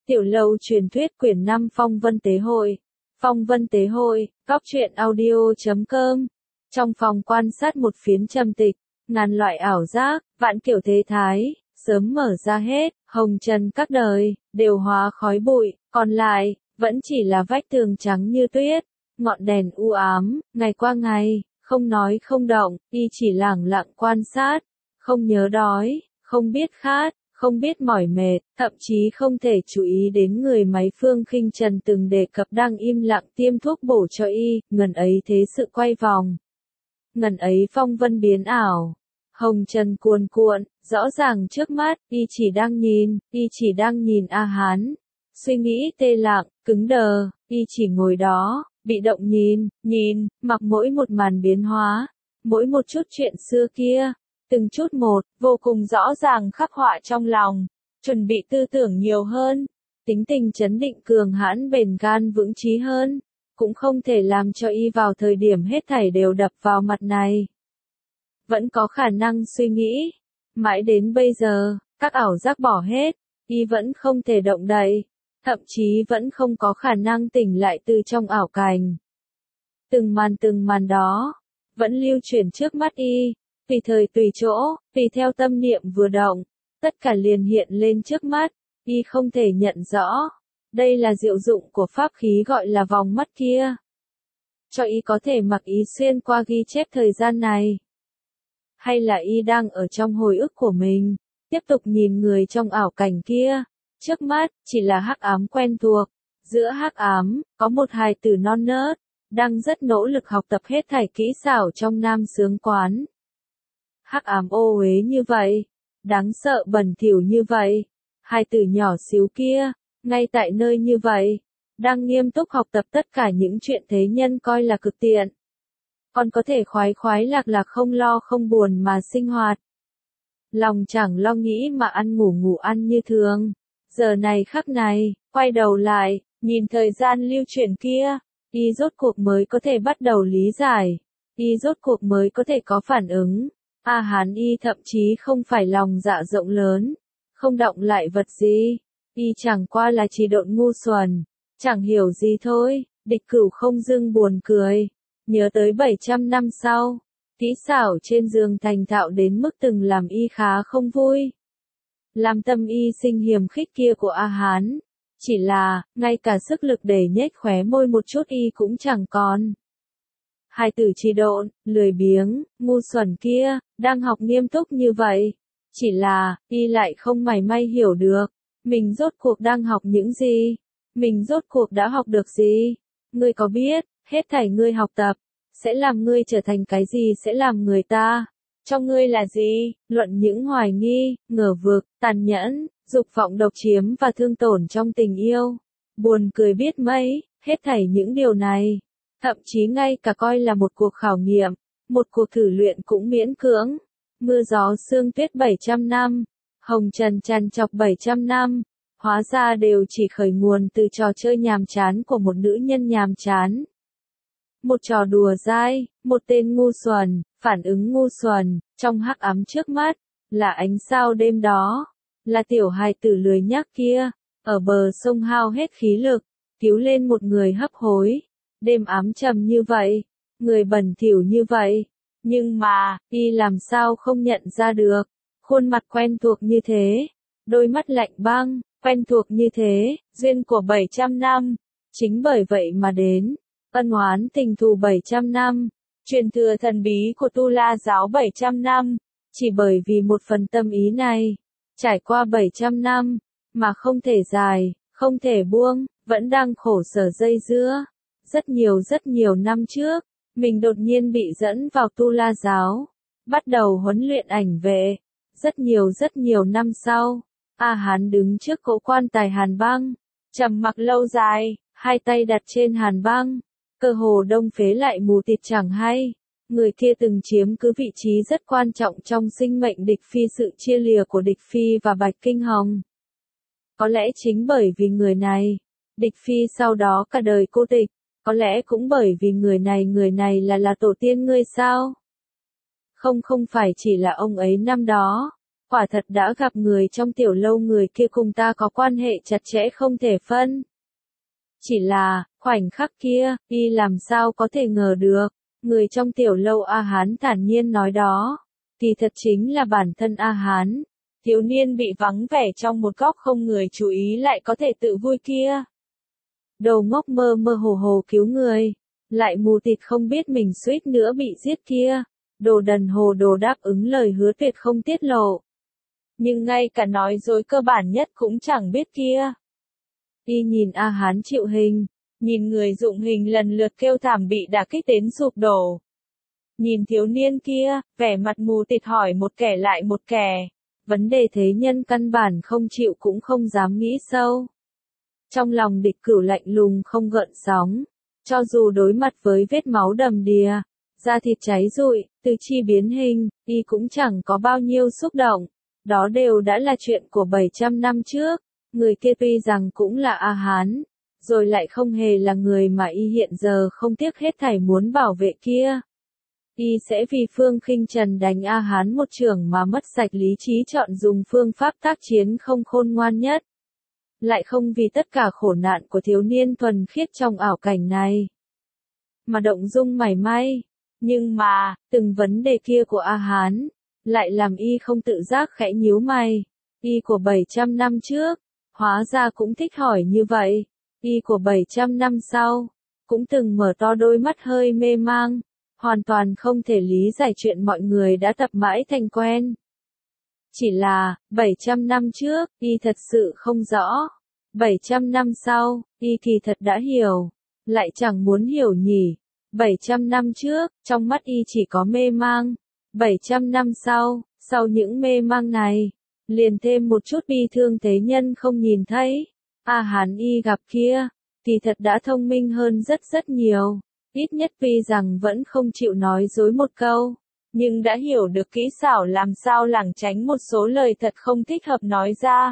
Tiểu lâu truyền thuyết quyển 5 Phong Vân Tế Hội. Phong Vân Tế Hội, góc truyện audio.com. Trong phòng quan sát một phiến trầm tịch, ngàn loại ảo giác, vạn kiểu thế thái, sớm mở ra hết, hồng trần các đời, đều hóa khói bụi, còn lại, vẫn chỉ là vách tường trắng như tuyết, ngọn đèn u ám, ngày qua ngày, không nói không động, y chỉ lẳng lặng quan sát, không nhớ đói, không biết khát, không biết mỏi mệt, thậm chí không thể chú ý đến người máy Phương Khinh Trần từng đề cập đang im lặng tiêm thuốc bổ cho y, ngần ấy thế sự quay vòng. Ngần ấy phong vân biến ảo, hồng trần cuồn cuộn, rõ ràng trước mắt, y chỉ đang nhìn A Hán. Suy nghĩ tê lặng, cứng đờ, y chỉ ngồi đó, bị động nhìn, mặc mỗi một màn biến hóa, mỗi một chút chuyện xưa kia. Từng chút một, vô cùng rõ ràng khắc họa trong lòng, chuẩn bị tư tưởng nhiều hơn, tính tình trấn định cường hãn bền gan vững chí hơn, cũng không thể làm cho y vào thời điểm hết thảy đều đập vào mặt này. Vẫn có khả năng suy nghĩ, mãi đến bây giờ, các ảo giác bỏ hết, y vẫn không thể động đậy, thậm chí vẫn không có khả năng tỉnh lại từ trong ảo cảnh. Từng màn đó, vẫn lưu chuyển trước mắt y. Tùy thời tùy chỗ, tùy theo tâm niệm vừa động, tất cả liền hiện lên trước mắt, y không thể nhận rõ. Đây là diệu dụng của pháp khí gọi là vòng mắt kia. Cho y có thể mặc ý xuyên qua ghi chép thời gian này. Hay là y đang ở trong hồi ức của mình, tiếp tục nhìn người trong ảo cảnh kia. Trước mắt, chỉ là hắc ám quen thuộc. Giữa hắc ám, có một hài tử non nớt, đang rất nỗ lực học tập hết thảy kỹ xảo trong nam xướng quán. Hắc ám ô uế như vậy, đáng sợ bẩn thỉu như vậy, hai tử nhỏ xíu kia, ngay tại nơi như vậy, đang nghiêm túc học tập tất cả những chuyện thế nhân coi là cực tiện. Còn có thể khoái khoái lạc lạc không lo không buồn mà sinh hoạt. Lòng chẳng lo nghĩ mà ăn ngủ ăn như thường. Giờ này khắc này, quay đầu lại, nhìn thời gian lưu chuyển kia, y rốt cuộc mới có thể bắt đầu lý giải, y rốt cuộc mới có thể có phản ứng. A Hán y thậm chí không phải lòng dạ rộng lớn, không động lại vật gì, y chẳng qua là chỉ độn ngu xuẩn, chẳng hiểu gì thôi. Địch Cửu không dưng buồn cười, nhớ tới 700 năm sau, kỹ xảo trên giường thành thạo đến mức từng làm y khá không vui. Làm tâm y sinh hiềm khích kia của A Hán, chỉ là, ngay cả sức lực để nhếch khóe môi một chút y cũng chẳng còn. Hai tử trì độn, lười biếng, ngu xuẩn kia, đang học nghiêm túc như vậy. Chỉ là, y lại không mảy may hiểu được, mình rốt cuộc đang học những gì, mình rốt cuộc đã học được gì. Ngươi có biết, hết thảy ngươi học tập, sẽ làm ngươi trở thành cái gì, sẽ làm người ta, cho ngươi là gì, luận những hoài nghi, ngờ vực, tàn nhẫn, dục vọng độc chiếm và thương tổn trong tình yêu. Buồn cười biết mấy, hết thảy những điều này. Thậm chí ngay cả coi là một cuộc khảo nghiệm, một cuộc thử luyện cũng miễn cưỡng. Mưa gió sương tuyết 700 năm, hồng trần tràn chọc 700 năm, hóa ra đều chỉ khởi nguồn từ trò chơi nhàm chán của một nữ nhân nhàm chán. Một trò đùa dai, một tên ngu xuẩn, phản ứng ngu xuẩn, trong hắc ám trước mắt, là ánh sao đêm đó, là tiểu hài tử lười nhác kia, ở bờ sông hao hết khí lực, cứu lên một người hấp hối. Đêm ám trầm như vậy, người bẩn thỉu như vậy, nhưng mà, y làm sao không nhận ra được, khuôn mặt quen thuộc như thế, đôi mắt lạnh băng, quen thuộc như thế, duyên của 700 năm, chính bởi vậy mà đến, ân oán tình thù 700 năm, truyền thừa thần bí của Tu La giáo 700 năm, chỉ bởi vì một phần tâm ý này, trải qua 700 năm, mà không thể giải, không thể buông, vẫn đang khổ sở dây dưa. Rất nhiều năm trước, mình đột nhiên bị dẫn vào Tu La giáo, bắt đầu huấn luyện ảnh vệ. Rất nhiều năm sau, A Hán đứng trước cỗ quan tài hàn băng, trầm mặc lâu dài, hai tay đặt trên hàn băng, cơ hồ đông phế lại mù tịt chẳng hay. Người kia từng chiếm cứ vị trí rất quan trọng trong sinh mệnh Địch Phi, sự chia lìa của Địch Phi và Bạch Kinh Hồng. Có lẽ chính bởi vì người này, Địch Phi sau đó cả đời cô tịch. Có lẽ cũng bởi vì người này là tổ tiên ngươi sao? Không phải chỉ là ông ấy năm đó, Quả thật đã gặp người trong tiểu lâu, người kia cùng ta có quan hệ chặt chẽ không thể phân. Chỉ là, khoảnh khắc kia, y làm sao có thể ngờ được, người trong tiểu lâu A Hán thản nhiên nói đó, thì thật chính là bản thân A Hán. Thiếu niên bị vắng vẻ trong một góc không người chú ý lại có thể tự vui kia. Đồ ngốc mơ mơ hồ hồ cứu người, lại mù tịt không biết mình suýt nữa bị giết kia. Đồ đần hồ đồ đáp ứng lời hứa tuyệt không tiết lộ. Nhưng ngay cả nói dối cơ bản nhất cũng chẳng biết kia. Y nhìn A Hán chịu hình, nhìn người dụng hình lần lượt kêu thảm bị đả kích đến sụp đổ. Nhìn thiếu niên kia, vẻ mặt mù tịt hỏi một kẻ lại một kẻ. Vấn đề thế nhân căn bản không chịu cũng không dám nghĩ sâu. Trong lòng Địch Cửu lạnh lùng không gợn sóng, cho dù đối mặt với vết máu đầm đìa, da thịt cháy rụi, tứ chi biến hình, y cũng chẳng có bao nhiêu xúc động. Đó đều đã là chuyện của 700 năm trước, người kia tuy rằng cũng là A Hán, rồi lại không hề là người mà y hiện giờ không tiếc hết thảy muốn bảo vệ kia. Y sẽ vì Phương Khinh Trần đánh A Hán một chưởng mà mất sạch lý trí, chọn dùng phương pháp tác chiến không khôn ngoan nhất. Lại không vì tất cả khổ nạn của thiếu niên thuần khiết trong ảo cảnh này mà động dung mảy may. Nhưng mà, từng vấn đề kia của A Hán lại làm y không tự giác khẽ nhíu mày. Y của 700 năm trước, hóa ra cũng thích hỏi như vậy. Y của 700 năm sau, cũng từng mở to đôi mắt hơi mê mang, hoàn toàn không thể lý giải chuyện mọi người đã tập mãi thành quen. Chỉ là, 700 năm trước, y thật sự không rõ. 700 năm sau, y kỳ thật đã hiểu. Lại chẳng muốn hiểu nhỉ. 700 năm trước, trong mắt y chỉ có mê mang. 700 năm sau những mê mang này, liền thêm một chút bi thương thế nhân không nhìn thấy. A Hán y gặp kia, kỳ thật đã thông minh hơn rất nhiều. Ít nhất tuy rằng vẫn không chịu nói dối một câu, nhưng đã hiểu được kỹ xảo làm sao lảng tránh một số lời thật không thích hợp nói ra.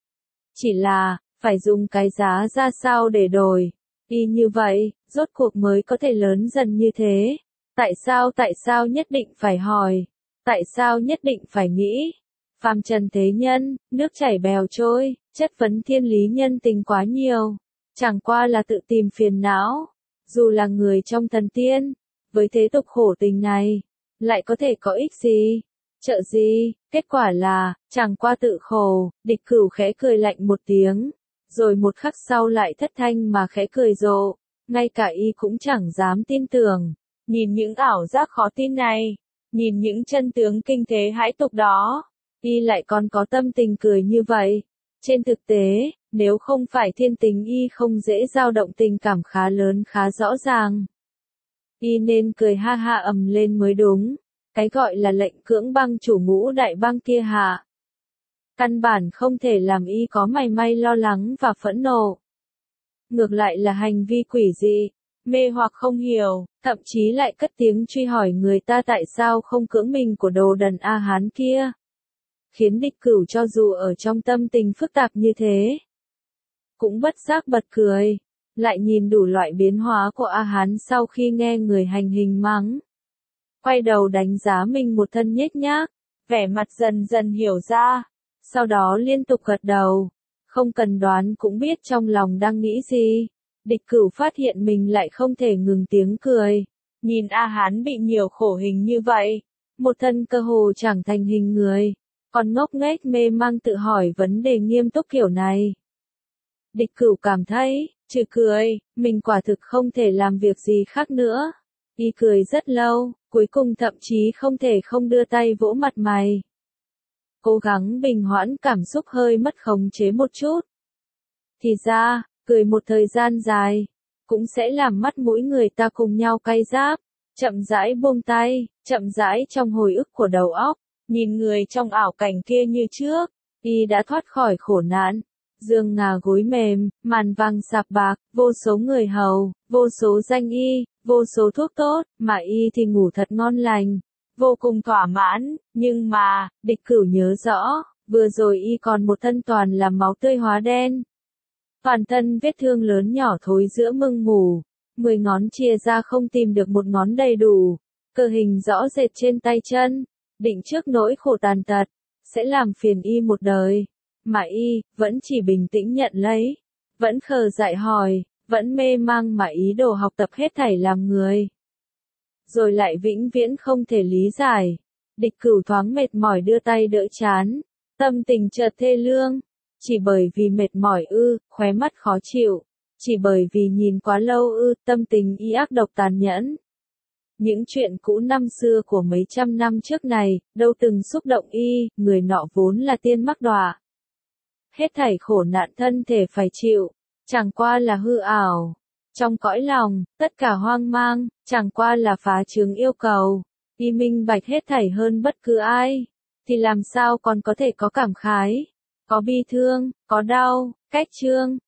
Chỉ là, phải dùng cái giá ra sao để đổi. Y như vậy, rốt cuộc mới có thể lớn dần như thế. Tại sao nhất định phải hỏi? Tại sao nhất định phải nghĩ? Phàm trần thế nhân, nước chảy bèo trôi, chất vấn thiên lý nhân tình quá nhiều. Chẳng qua là tự tìm phiền não. Dù là người trong thần tiên, với thế tục khổ tình này, lại có thể có ích gì? Trợ gì? Kết quả là, chẳng qua tự khổ. Địch Cửu khẽ cười lạnh một tiếng, rồi một khắc sau lại thất thanh mà khẽ cười rộ. Ngay cả y cũng chẳng dám tin tưởng. Nhìn những ảo giác khó tin này, nhìn những chân tướng kinh thế hãi tục đó, y lại còn có tâm tình cười như vậy. Trên thực tế, nếu không phải thiên tính y không dễ dao động tình cảm khá lớn khá rõ ràng, y nên cười ha ha ầm lên mới đúng. Cái gọi là lệnh cưỡng băng chủ ngũ đại băng kia hạ, căn bản không thể làm y có mảy may lo lắng và phẫn nộ. Ngược lại là hành vi quỷ dị, mê hoặc không hiểu, thậm chí lại cất tiếng truy hỏi người ta tại sao không cưỡng mình của đồ đần A Hán kia. Khiến Địch Cửu cho dù ở trong tâm tình phức tạp như thế, cũng bất giác bật cười, lại nhìn đủ loại biến hóa của A Hán sau khi nghe người hành hình mắng. Quay đầu đánh giá mình một thân nhếch nhác, vẻ mặt dần dần hiểu ra, sau đó liên tục gật đầu, không cần đoán cũng biết trong lòng đang nghĩ gì. Địch Cửu phát hiện mình lại không thể ngừng tiếng cười, nhìn A Hán bị nhiều khổ hình như vậy, một thân cơ hồ chẳng thành hình người, còn ngốc nghếch mê mang tự hỏi vấn đề nghiêm túc kiểu này. Địch Cửu cảm thấy, trừ cười, mình quả thực không thể làm việc gì khác nữa. Y cười rất lâu, cuối cùng thậm chí không thể không đưa tay vỗ mặt mày. Cố gắng bình hoãn cảm xúc hơi mất khống chế một chút. Thì ra, cười một thời gian dài, cũng sẽ làm mắt mũi người ta cùng nhau cay rát. Chậm rãi buông tay, chậm rãi trong hồi ức của đầu óc, nhìn người trong ảo cảnh kia như trước, y đã thoát khỏi khổ nạn. Giường ngả gối mềm, màn vàng sạp bạc, vô số người hầu, vô số danh y, vô số thuốc tốt, mà y thì ngủ thật ngon lành, vô cùng thỏa mãn. Nhưng mà, Địch Cửu nhớ rõ, vừa rồi y còn một thân toàn là máu tươi hóa đen. Toàn thân vết thương lớn nhỏ thối giữa mưng mủ, 10 ngón chia ra không tìm được một ngón đầy đủ, cơ hình rõ rệt trên tay chân, định trước nỗi khổ tàn tật. sẽ làm phiền y một đời. Mà y, vẫn chỉ bình tĩnh nhận lấy, vẫn khờ dại hỏi, vẫn mê mang mà ý đồ học tập hết thảy làm người. Rồi lại vĩnh viễn không thể lý giải. Địch Cửu thoáng mệt mỏi đưa tay đỡ chán, tâm tình chợt thê lương. Chỉ bởi vì mệt mỏi ư, khóe mắt khó chịu. Chỉ bởi vì nhìn quá lâu ư, tâm tình y ác độc tàn nhẫn. Những chuyện cũ năm xưa của mấy trăm năm trước này, đâu từng xúc động y, người nọ vốn là tiên mắc đọa. Hết thảy khổ nạn thân thể phải chịu, chẳng qua là hư ảo. Trong cõi lòng, tất cả hoang mang, chẳng qua là phá chướng yêu cầu. Y minh bạch hết thảy hơn bất cứ ai, thì làm sao còn có thể có cảm khái, có bi thương, có đau, cách chương.